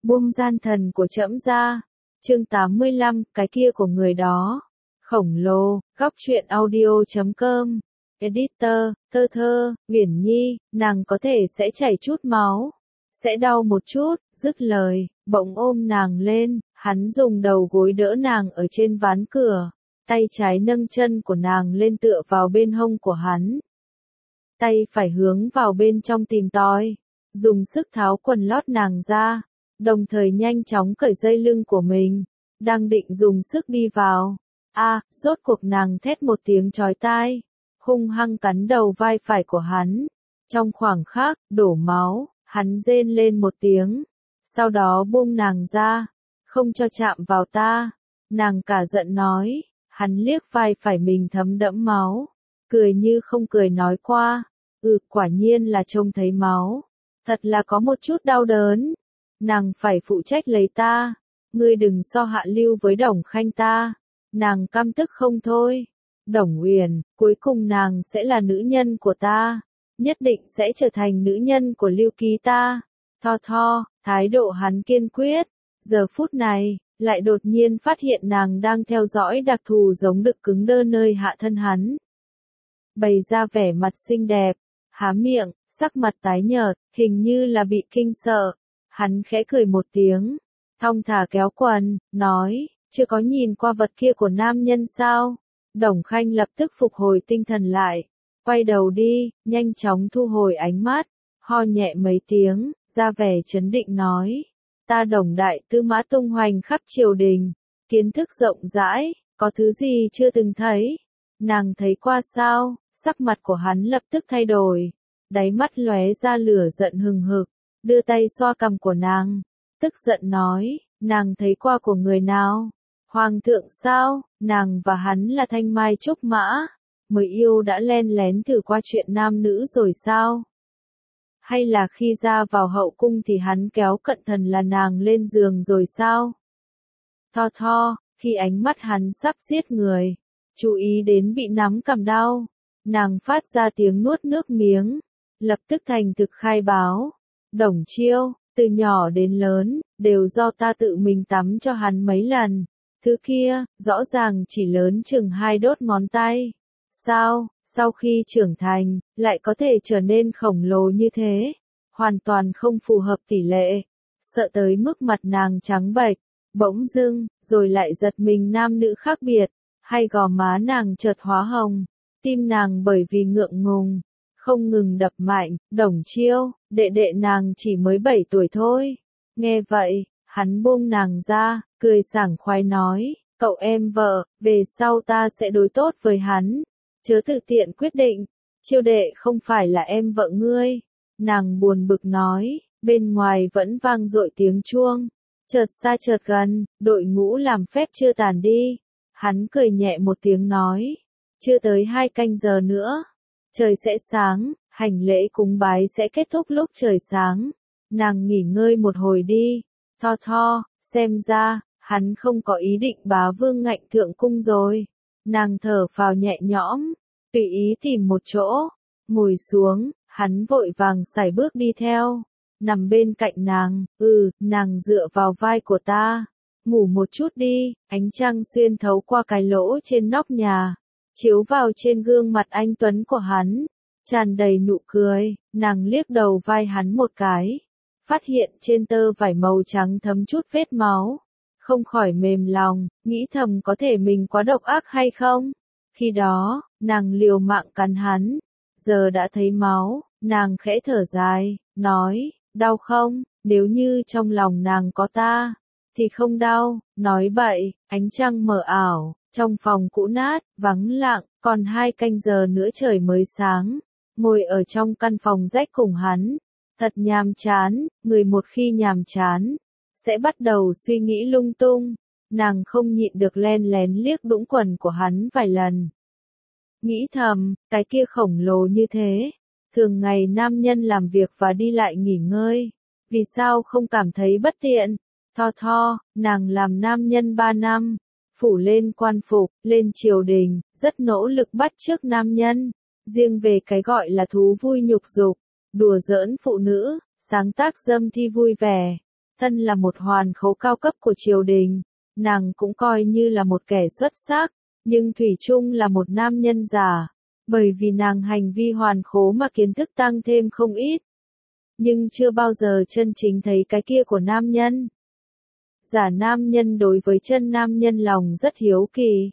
Buông gian thần của trẫm ra. Chương 85, cái kia của người đó. Khổng lồ, góc truyện audio.com. Editor, Thơ Thơ, Uyển Nhi, nàng có thể sẽ chảy chút máu. Sẽ đau một chút, dứt lời, bỗng ôm nàng lên, hắn dùng đầu gối đỡ nàng ở trên ván cửa. Tay trái nâng chân của nàng lên tựa vào bên hông của hắn. Tay phải hướng vào bên trong tìm tòi. Dùng sức tháo quần lót nàng ra. Đồng thời nhanh chóng cởi dây lưng của mình. Đang định dùng sức đi vào. Rốt cuộc nàng thét một tiếng chói tai. Hung hăng cắn đầu vai phải của hắn. Trong khoảng khắc, đổ máu, hắn rên lên một tiếng. Sau đó buông nàng ra. Không cho chạm vào ta. Nàng cả giận nói. Hắn liếc vai phải mình thấm đẫm máu. Cười như không cười nói qua. Quả nhiên là trông thấy máu. Thật là có một chút đau đớn. Nàng phải phụ trách lấy ta. Ngươi đừng so hạ lưu với Đồng Khanh ta. Nàng căm tức không thôi. Đồng Uyển, cuối cùng nàng sẽ là nữ nhân của ta. Nhất định sẽ trở thành nữ nhân của Lưu Ký ta. Tho, thái độ hắn kiên quyết. Giờ phút này, lại đột nhiên phát hiện nàng đang theo dõi đặc thù giống đực cứng đơ nơi hạ thân hắn. Bày ra vẻ mặt xinh đẹp, há miệng, sắc mặt tái nhợt, hình như là bị kinh sợ. Hắn khẽ cười một tiếng, thong thả kéo quần, nói, chưa có nhìn qua vật kia của nam nhân sao? Đồng Khanh lập tức phục hồi tinh thần lại, quay đầu đi, nhanh chóng thu hồi ánh mắt, ho nhẹ mấy tiếng, ra vẻ trấn định nói, ta Đồng đại tư mã tung hoành khắp triều đình, kiến thức rộng rãi, có thứ gì chưa từng thấy? Nàng thấy qua sao? Sắc mặt của hắn lập tức thay đổi, đáy mắt lóe ra lửa giận hừng hực, đưa tay xoa cằm của nàng, tức giận nói, nàng thấy qua của người nào? Hoàng thượng sao? Nàng và hắn là thanh mai trúc mã, mới yêu đã len lén thử qua chuyện nam nữ rồi sao? Hay là khi ra vào hậu cung thì hắn kéo cận thần là nàng lên giường rồi sao? Tho, khi ánh mắt hắn sắp giết người, chú ý đến bị nắm cằm đau, nàng phát ra tiếng nuốt nước miếng, lập tức thành thực khai báo. Đồng Chiêu, từ nhỏ đến lớn, đều do ta tự mình tắm cho hắn mấy lần. Thứ kia, rõ ràng chỉ lớn chừng 2 đốt ngón tay. Sao, sau khi trưởng thành, lại có thể trở nên khổng lồ như thế? Hoàn toàn không phù hợp tỷ lệ. Sợ tới mức mặt nàng trắng bệch, bỗng dưng, rồi lại giật mình nam nữ khác biệt. Hay gò má nàng chợt hóa hồng, tim nàng bởi vì ngượng ngùng, không ngừng đập mạnh. Đồng Chiêu, đệ đệ nàng chỉ mới 7 tuổi thôi. Nghe vậy, hắn buông nàng ra, cười sảng khoái nói, cậu em vợ, về sau ta sẽ đối tốt với hắn, chớ tự tiện quyết định, Chiêu đệ không phải là em vợ ngươi. Nàng buồn bực nói, bên ngoài vẫn vang dội tiếng chuông, chợt xa chợt gần, đội ngũ làm phép chưa tàn đi. Hắn cười nhẹ một tiếng nói, chưa tới 2 canh giờ nữa, trời sẽ sáng, hành lễ cúng bái sẽ kết thúc lúc trời sáng. Nàng nghỉ ngơi một hồi đi. Tho, xem ra, hắn không có ý định bá vương ngạnh thượng cung rồi. Nàng thở phào nhẹ nhõm, tùy ý tìm một chỗ, ngồi xuống, hắn vội vàng sải bước đi theo, nằm bên cạnh nàng, nàng dựa vào vai của ta, ngủ một chút đi. Ánh trăng xuyên thấu qua cái lỗ trên nóc nhà, chiếu vào trên gương mặt anh tuấn của hắn, tràn đầy nụ cười. Nàng liếc đầu vai hắn một cái, phát hiện trên tơ vải màu trắng thấm chút vết máu, không khỏi mềm lòng, nghĩ thầm có thể mình quá độc ác hay không? Khi đó, nàng liều mạng cắn hắn, giờ đã thấy máu, nàng khẽ thở dài, nói, đau không? Nếu như trong lòng nàng có ta, thì không đau. Nói bậy. Ánh trăng mờ ảo, trong phòng cũ nát, vắng lặng, còn 2 canh giờ nữa trời mới sáng. Ngồi ở trong căn phòng rách cùng hắn, thật nhàm chán. Người một khi nhàm chán, sẽ bắt đầu suy nghĩ lung tung. Nàng không nhịn được len lén liếc đũng quần của hắn vài lần. Nghĩ thầm, cái kia khổng lồ như thế, thường ngày nam nhân làm việc và đi lại nghỉ ngơi, vì sao không cảm thấy bất tiện? Tho, nàng làm nam nhân 3 năm, phủ lên quan phục, lên triều đình, rất nỗ lực bắt chước nam nhân. Riêng về cái gọi là thú vui nhục dục, đùa giỡn phụ nữ, sáng tác dâm thi vui vẻ, thân là một hoàn khố cao cấp của triều đình, nàng cũng coi như là một kẻ xuất sắc, nhưng thủy chung là một nam nhân giả, bởi vì nàng hành vi hoàn khố mà kiến thức tăng thêm không ít, nhưng chưa bao giờ chân chính thấy cái kia của nam nhân. Giả nam nhân đối với chân nam nhân lòng rất hiếu kỳ.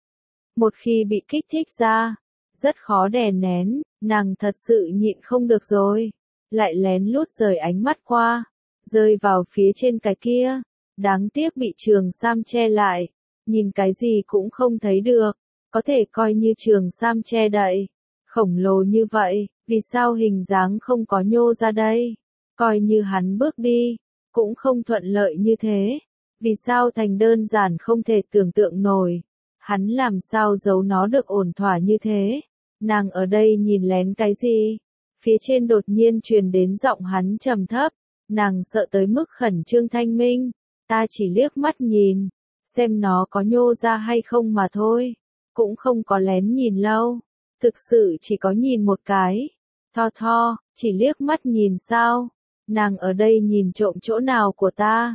Một khi bị kích thích ra, rất khó đè nén, nàng thật sự nhịn không được rồi, lại lén lút rời ánh mắt qua, rơi vào phía trên cái kia, đáng tiếc bị trường sam che lại, nhìn cái gì cũng không thấy được, có thể coi như trường sam che đậy, khổng lồ như vậy, vì sao hình dáng không có nhô ra đây, coi như hắn bước đi, cũng không thuận lợi như thế, vì sao thành đơn giản không thể tưởng tượng nổi, hắn làm sao giấu nó được ổn thỏa như thế, nàng ở đây nhìn lén cái gì, phía trên đột nhiên truyền đến giọng hắn trầm thấp, nàng sợ tới mức khẩn trương thanh minh, ta chỉ liếc mắt nhìn, xem nó có nhô ra hay không mà thôi, cũng không có lén nhìn lâu, thực sự chỉ có nhìn một cái, tho, chỉ liếc mắt nhìn sao, nàng ở đây nhìn trộm chỗ nào của ta,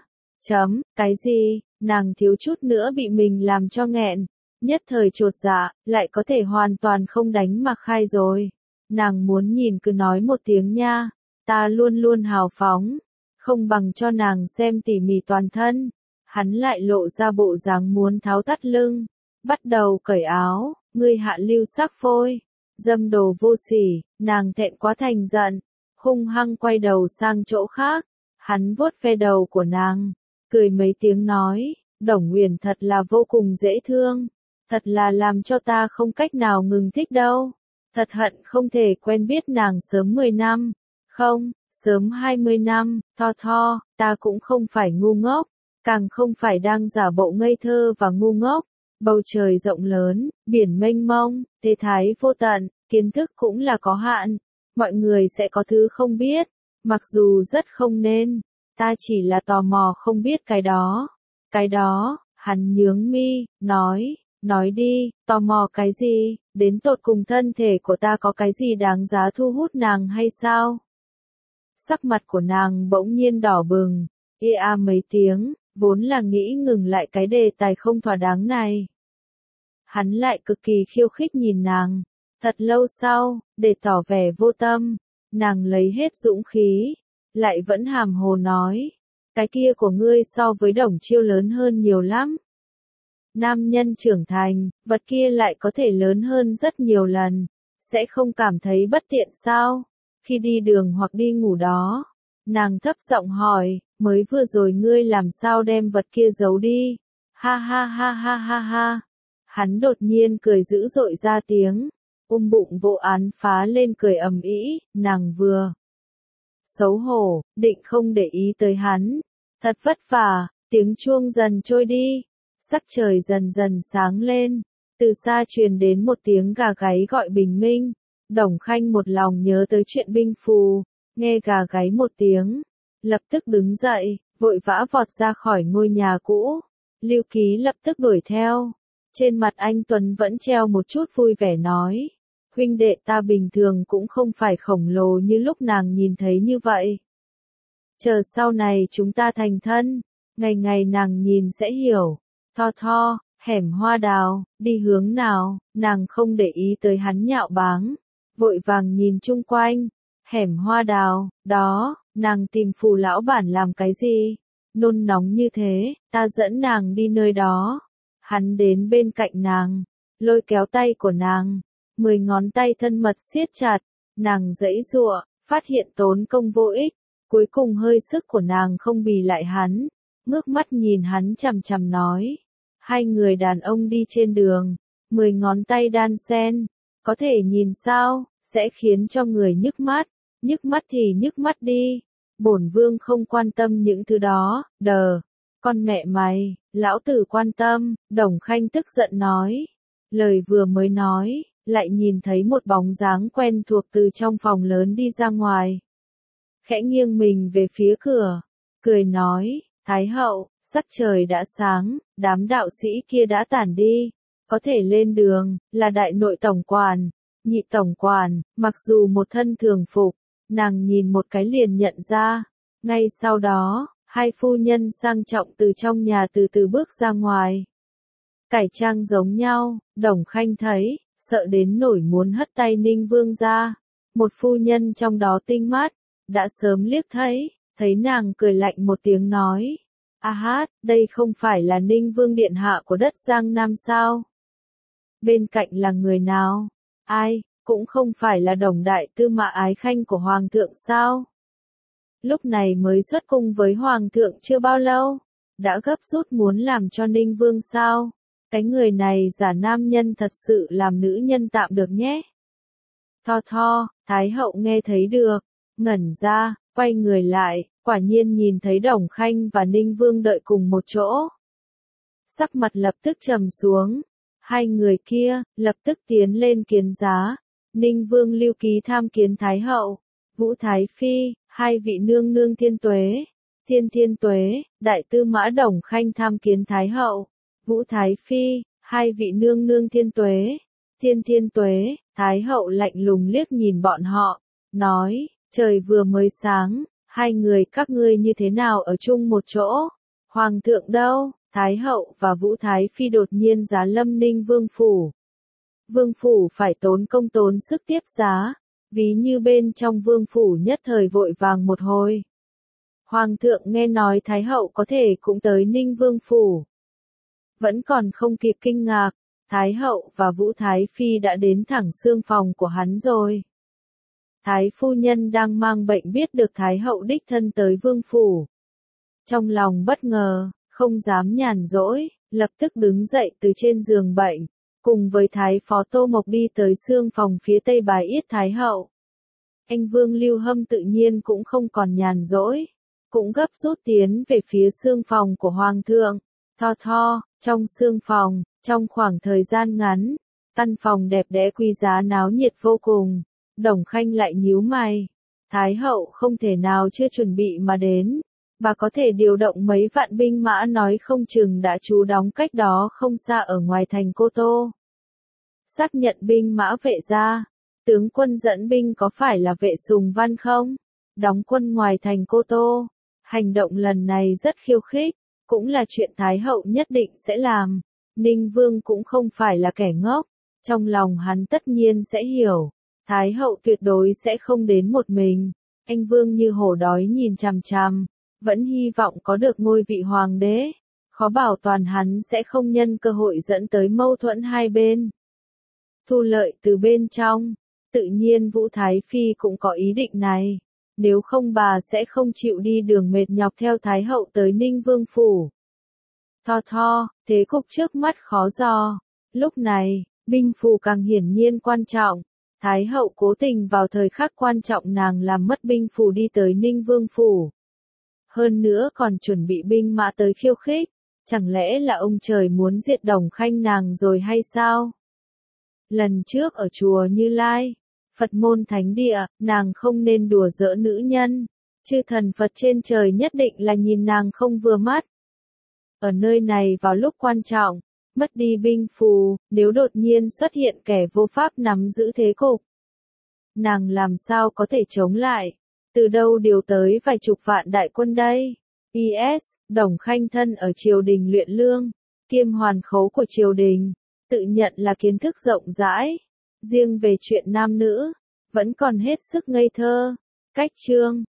cái gì, nàng thiếu chút nữa bị mình làm cho nghẹn, nhất thời chột dạ, lại có thể hoàn toàn không đánh mà khai rồi, nàng muốn nhìn cứ nói một tiếng nha, ta luôn luôn hào phóng, không bằng cho nàng xem tỉ mỉ toàn thân, hắn lại lộ ra bộ dáng muốn tháo thắt lưng, bắt đầu cởi áo, ngươi hạ lưu sắc phôi, dâm đồ vô sỉ, nàng thẹn quá thành giận, hung hăng quay đầu sang chỗ khác, hắn vuốt ve đầu của nàng, cười mấy tiếng nói, Đồng Uyển thật là vô cùng dễ thương, thật là làm cho ta không cách nào ngừng thích đâu, thật hận không thể quen biết nàng sớm 10 năm, không, sớm 20 năm, tho, ta cũng không phải ngu ngốc, càng không phải đang giả bộ ngây thơ và ngu ngốc, bầu trời rộng lớn, biển mênh mông, thế thái vô tận, kiến thức cũng là có hạn, mọi người sẽ có thứ không biết, mặc dù rất không nên, ta chỉ là tò mò không biết cái đó, hắn nhướng mi, nói đi, tò mò cái gì, đến tột cùng thân thể của ta có cái gì đáng giá thu hút nàng hay sao? Sắc mặt của nàng bỗng nhiên đỏ bừng, mấy tiếng, vốn là nghĩ ngừng lại cái đề tài không thỏa đáng này. Hắn lại cực kỳ khiêu khích nhìn nàng, thật lâu sau, để tỏ vẻ vô tâm, nàng lấy hết dũng khí, lại vẫn hàm hồ nói, cái kia của ngươi so với Đồng Chiêu lớn hơn nhiều lắm. Nam nhân trưởng thành, vật kia lại có thể lớn hơn rất nhiều lần, sẽ không cảm thấy bất tiện sao? Khi đi đường hoặc đi ngủ đó, nàng thấp giọng hỏi, mới vừa rồi ngươi làm sao đem vật kia giấu đi? Ha. Hắn đột nhiên cười dữ dội ra tiếng, bụng vô án phá lên cười ầm ĩ, nàng vừa xấu hổ, định không để ý tới hắn, thật vất vả, tiếng chuông dần trôi đi, sắc trời dần dần sáng lên, từ xa truyền đến một tiếng gà gáy gọi bình minh, Đồng Khanh một lòng nhớ tới chuyện binh phù, nghe gà gáy một tiếng, lập tức đứng dậy, vội vã vọt ra khỏi ngôi nhà cũ, Lưu Ký lập tức đuổi theo, trên mặt anh Tuấn vẫn treo một chút vui vẻ nói, huynh đệ ta bình thường cũng không phải khổng lồ như lúc nàng nhìn thấy như vậy. Chờ sau này chúng ta thành thân, ngày ngày nàng nhìn sẽ hiểu, tho, hẻm hoa đào, đi hướng nào, nàng không để ý tới hắn nhạo báng, vội vàng nhìn chung quanh, hẻm hoa đào, đó, nàng tìm Phù lão bản làm cái gì, nôn nóng như thế, ta dẫn nàng đi nơi đó, hắn đến bên cạnh nàng, lôi kéo tay của nàng, 10 ngón tay thân mật siết chặt, nàng giãy giụa, phát hiện tốn công vô ích, cuối cùng hơi sức của nàng không bì lại hắn, ngước mắt nhìn hắn chằm chằm nói, hai người đàn ông đi trên đường, 10 ngón tay đan xen, có thể nhìn sao, sẽ khiến cho người nhức mắt thì nhức mắt đi, bổn vương không quan tâm những thứ đó, con mẹ mày, lão tử quan tâm, Đồng Khanh tức giận nói, lời vừa mới nói, lại nhìn thấy một bóng dáng quen thuộc từ trong phòng lớn đi ra ngoài. Khẽ nghiêng mình về phía cửa, cười nói, Thái hậu, sắc trời đã sáng, đám đạo sĩ kia đã tản đi, có thể lên đường, là đại nội tổng quản, nhị tổng quản, mặc dù một thân thường phục, nàng nhìn một cái liền nhận ra, ngay sau đó, Hai phu nhân sang trọng từ trong nhà từ từ bước ra ngoài. Cải trang giống nhau, Đồng Khanh thấy, sợ đến nổi muốn hất tay Ninh Vương ra. Một phu nhân trong đó tinh mắt, đã sớm liếc thấy nàng cười lạnh một tiếng nói. A hát, đây không phải là Ninh Vương điện hạ của đất Giang Nam sao? Bên cạnh là người nào? Ai, cũng không phải là Đồng đại tư mã ái khanh của Hoàng thượng sao? Lúc này mới xuất cung với Hoàng thượng chưa bao lâu, đã gấp rút muốn làm cho Ninh Vương sao? Cái người này giả nam nhân thật sự làm nữ nhân tạm được nhé. Tho, Thái hậu nghe thấy được, ngẩn ra, quay người lại, quả nhiên nhìn thấy Đồng Khanh và Ninh Vương đợi cùng một chỗ. Sắc mặt lập tức trầm xuống, hai người kia, lập tức tiến lên kiến giá. Ninh Vương lưu ký tham kiến Thái hậu, Vũ Thái Phi, hai vị nương nương thiên tuế, thiên tuế, đại tư mã Đồng Khanh tham kiến Thái hậu, Vũ Thái Phi, hai vị nương nương thiên tuế, thiên tuế. Thái hậu lạnh lùng liếc nhìn bọn họ, nói, trời vừa mới sáng, hai người các ngươi như thế nào ở chung một chỗ? Hoàng thượng đâu? Thái hậu và Vũ Thái Phi đột nhiên giá lâm Ninh Vương phủ. Vương phủ phải tốn công tốn sức tiếp giá, ví như bên trong vương phủ nhất thời vội vàng một hồi. Hoàng thượng nghe nói Thái hậu có thể cũng tới Ninh Vương phủ. Vẫn còn không kịp kinh ngạc, Thái hậu và Vũ Thái Phi đã đến thẳng xương phòng của hắn rồi. Thái phu nhân đang mang bệnh biết được Thái hậu đích thân tới vương phủ. Trong lòng bất ngờ, không dám nhàn rỗi, lập tức đứng dậy từ trên giường bệnh, cùng với Thái phó Tô Mộc đi tới xương phòng phía tây bài yết Thái hậu. Anh Vương Lưu Hâm tự nhiên cũng không còn nhàn rỗi, cũng gấp rút tiến về phía xương phòng của Hoàng thượng. Tho, trong xương phòng, trong khoảng thời gian ngắn, căn phòng đẹp đẽ quý giá náo nhiệt vô cùng. Đồng Khanh lại nhíu mày. Thái hậu không thể nào chưa chuẩn bị mà đến. Bà có thể điều động mấy vạn binh mã nói không chừng đã trú đóng cách đó không xa ở ngoài thành Cô Tô. Xác nhận binh mã Vệ gia. Tướng quân dẫn binh có phải là Vệ Sùng Văn không? Đóng quân ngoài thành Cô Tô. Hành động lần này rất khiêu khích, cũng là chuyện Thái hậu nhất định sẽ làm. Ninh Vương cũng không phải là kẻ ngốc, trong lòng hắn tất nhiên sẽ hiểu. Thái hậu tuyệt đối sẽ không đến một mình. Anh Vương như hổ đói nhìn chằm chằm, vẫn hy vọng có được ngôi vị hoàng đế. Khó bảo toàn hắn sẽ không nhân cơ hội dẫn tới mâu thuẫn hai bên. Thu lợi từ bên trong, tự nhiên Vũ Thái Phi cũng có ý định này. Nếu không bà sẽ không chịu đi đường mệt nhọc theo Thái hậu tới Ninh Vương phủ. Tho, thế cục trước mắt khó dò. Lúc này, binh phủ càng hiển nhiên quan trọng. Thái hậu cố tình vào thời khắc quan trọng nàng làm mất binh phủ đi tới Ninh Vương phủ. Hơn nữa còn chuẩn bị binh mã tới khiêu khích. Chẳng lẽ là ông trời muốn diệt Đồng Khanh nàng rồi hay sao? Lần trước ở chùa Như Lai, Phật môn thánh địa, nàng không nên đùa giỡn nữ nhân. Chư thần Phật trên trời nhất định là nhìn nàng không vừa mắt. Ở nơi này vào lúc quan trọng, mất đi binh phù, nếu đột nhiên xuất hiện kẻ vô pháp nắm giữ thế cục. Nàng làm sao có thể chống lại? Từ đâu điều tới vài chục vạn đại quân đây? PS, Đồng Khanh thân ở triều đình luyện lương, kiêm hoàn khấu của triều đình, tự nhận là kiến thức rộng rãi. Riêng về chuyện nam nữ, vẫn còn hết sức ngây thơ. Cách chương